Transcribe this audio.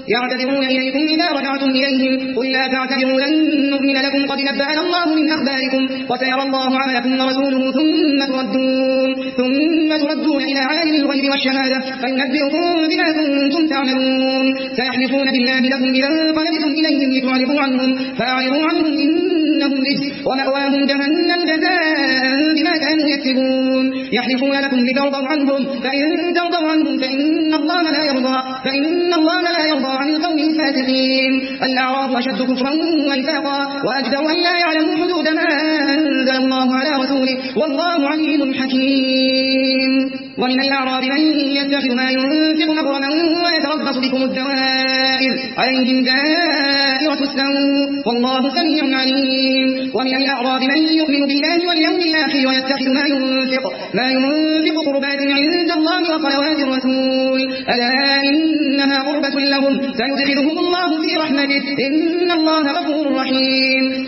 يعتذرون إليكم إذا رجعتم إليهم قل لا تعتذروا لن نؤمن لكم قد نبأنا الله من أخباركم وسيرى الله عملكم ورسوله ثم تردون إلى عالم الغيب والشهادة فينبئكم بما كنتم تعملون سيحلفون بالله لكم إذا انقلبتم إليهم لتعرضوا عنهم فأعرضوا عنهم إنهم رجس ومأواهم جهنم جزاء بما كانوا يكسبون يحلفون لكم لترضوا عنهم فإن ترضوا عنهم فإن الله لا يرضى عن القوم الفاسقين الأعراب أشد كفرا ونفاقا وأجدر أن لا يعلموا حدود ما أنزل الله على رسوله والله عليم حكيم ومن الأعراب من يتخذ ما ينفق مغرما ويتربص بكم الدوائر عليهم دائرة السوء والله سميع عليم ومن الأعراب من يؤمن بالله واليوم الآخر ويتخذ ما ينفق قربات عند الله وصلوات الرسول ألا إنها قربة لهم سيدخلهم الله في رحمته إن الله غفور رحيم